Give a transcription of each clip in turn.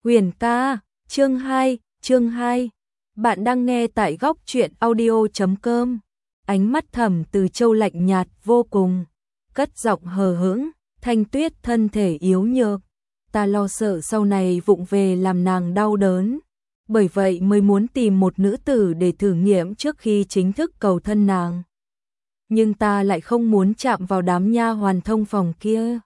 Huyền ca, chương 2. Bạn đang nghe tại góc truyện audio.com. Ánh mắt Thẩm Từ Châu lạnh nhạt vô cùng, cất giọng hờ hững, Thanh Tuyết thân thể yếu nhược, ta lo sợ sau này vụng về làm nàng đau đớn, bởi vậy mới muốn tìm một nữ tử để thử nghiệm trước khi chính thức cầu thân nàng. Nhưng ta lại không muốn chạm vào đám nha hoàn thông phòng kia.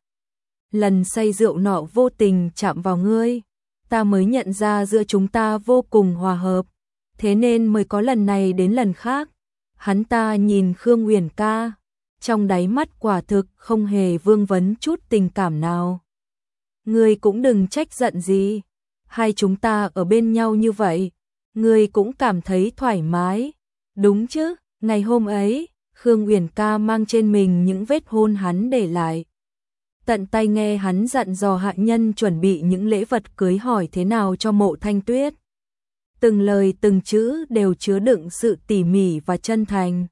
Lần say rượu nọ vô tình chạm vào ngươi, ta mới nhận ra giữa chúng ta vô cùng hòa hợp, thế nên mới có lần này đến lần khác. Hắn ta nhìn Khương Uyển ca, trong đáy mắt quả thực không hề vương vấn chút tình cảm nào. Ngươi cũng đừng trách giận gì, hai chúng ta ở bên nhau như vậy, ngươi cũng cảm thấy thoải mái, đúng chứ? Ngày hôm ấy, Khương Uyển ca mang trên mình những vết hôn hắn để lại. Tận tay nghe hắn dặn dò hạ nhân chuẩn bị những lễ vật cưới hỏi thế nào cho Mộ Thanh Tuyết. Từng lời từng chữ đều chứa đựng sự tỉ mỉ và chân thành.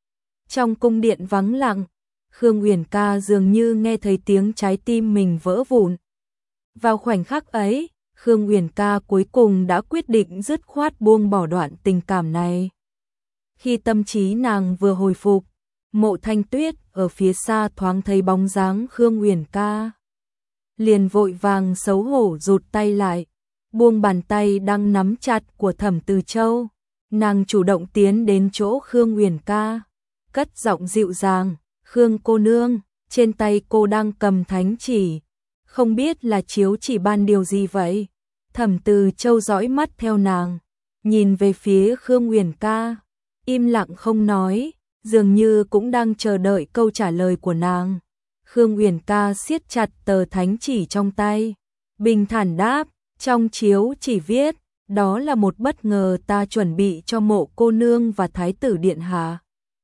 Trong cung điện vắng lặng, Khương Uyển ca dường như nghe thấy tiếng trái tim mình vỡ vụn. Vào khoảnh khắc ấy, Khương Uyển ca cuối cùng đã quyết định dứt khoát buông bỏ đoạn tình cảm này. Khi tâm trí nàng vừa hồi phục, Mộ Thanh Tuyết ở phía xa thoáng thấy bóng dáng Khương Uyển ca, liền vội vàng xấu hổ rụt tay lại, buông bàn tay đang nắm chặt của Thẩm Từ Châu. Nàng chủ động tiến đến chỗ Khương Uyển ca, cất giọng dịu dàng, "Khương cô nương, trên tay cô đang cầm thánh chỉ, không biết là chiếu chỉ ban điều gì vậy?" Thẩm Từ Châu dõi mắt theo nàng, nhìn về phía Khương Uyển ca, im lặng không nói, dường như cũng đang chờ đợi câu trả lời của nàng. Khương Uyển ca siết chặt tờ thánh chỉ trong tay, bình thản đáp, "Trong chiếu chỉ viết, đó là một bất ngờ ta chuẩn bị cho Mộ cô nương và Thái tử điện hạ.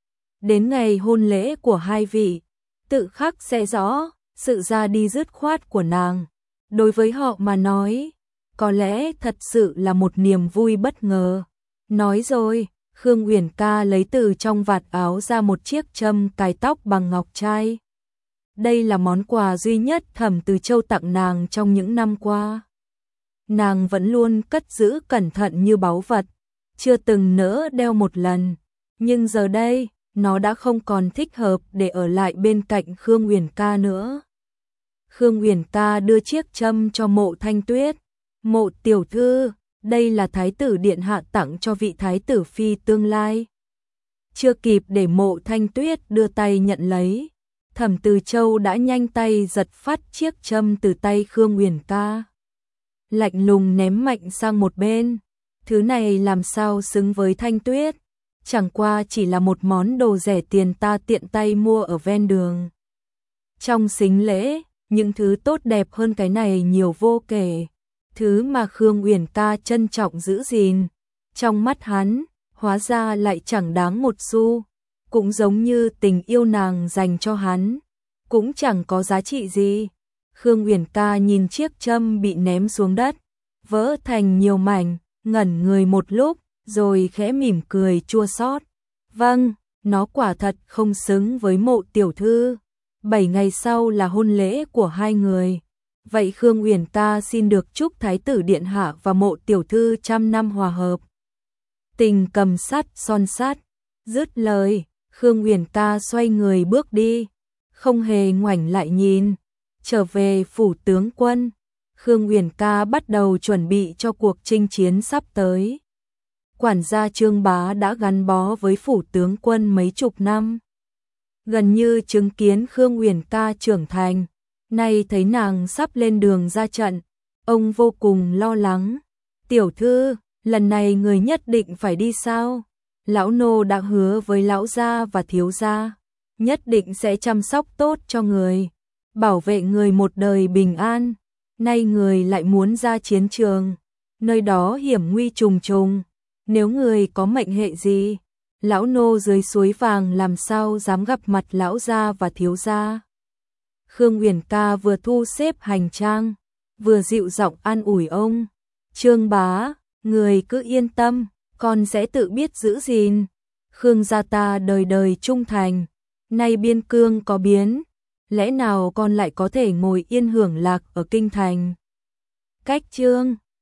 Đến ngày hôn lễ của hai vị, tự khắc sẽ rõ sự ra đi dứt khoát của nàng. Đối với họ mà nói, có lẽ thật sự là một niềm vui bất ngờ." Nói rồi, Khương Uyển ca lấy từ trong vạt áo ra một chiếc châm cài tóc bằng ngọc trai. Đây là món quà duy nhất Thẩm Từ Châu tặng nàng trong những năm qua. Nàng vẫn luôn cất giữ cẩn thận như báu vật, chưa từng nỡ đeo một lần, nhưng giờ đây, nó đã không còn thích hợp để ở lại bên cạnh Khương Uyển ca nữa. Khương Uyển ca đưa chiếc châm cho Mộ Thanh Tuyết, "Mộ tiểu thư, đây là Thái tử điện hạ tặng cho vị Thái tử phi tương lai." Chưa kịp để Mộ Thanh Tuyết đưa tay nhận lấy, Thẩm Từ Châu đã nhanh tay giật phát chiếc châm từ tay Khương Uyển ca, lạnh lùng ném mạnh sang một bên. "Thứ này làm sao xứng với Thanh Tuyết, chẳng qua chỉ là một món đồ rẻ tiền ta tiện tay mua ở ven đường. Trong sính lễ, những thứ tốt đẹp hơn cái này nhiều vô kể." Thứ mà Khương Uyển ca trân trọng giữ gìn, trong mắt hắn, hóa ra lại chẳng đáng một xu, cũng giống như tình yêu nàng dành cho hắn, cũng chẳng có giá trị gì. Khương Uyển ca nhìn chiếc châm bị ném xuống đất, vỡ thành nhiều mảnh, ngẩn người một lúc, rồi khẽ mỉm cười chua xót. "Vâng, nó quả thật không xứng với Mộ tiểu thư. 7 ngày sau là hôn lễ của hai người. Vậy Khương Uyển ca xin được chúc Thái tử điện hạ và Mộ tiểu thư trăm năm hòa hợp, tình cầm sắt son sắt." Dứt lời, Khương Uyển ca xoay người bước đi, không hề ngoảnh lại nhìn. Trở về phủ tướng quân, Khương Uyển ca bắt đầu chuẩn bị cho cuộc chinh chiến sắp tới. Quản gia Trương Bá đã gắn bó với phủ tướng quân mấy chục năm, gần như chứng kiến Khương Uyển ca trưởng thành. Nay thấy nàng sắp lên đường ra trận, ông vô cùng lo lắng. "Tiểu thư, lần này người nhất định phải đi sao? Lão nô đã hứa với lão gia và thiếu gia, nhất định sẽ chăm sóc tốt cho người, bảo vệ người một đời bình an. Nay người lại muốn ra chiến trường, nơi đó hiểm nguy trùng trùng, nếu người có mệnh hệ gì, lão nô dưới suối vàng làm sao dám gặp mặt lão gia và thiếu gia." Khương Uyển ca vừa thu xếp hành trang, vừa dịu giọng an ủi ông. "Trương bá, người cứ yên tâm, con sẽ tự biết giữ gìn. Khương gia ta đời đời trung thành, nay biên cương có biến, lẽ nào con lại có thể ngồi yên hưởng lạc ở kinh thành?" Cách chương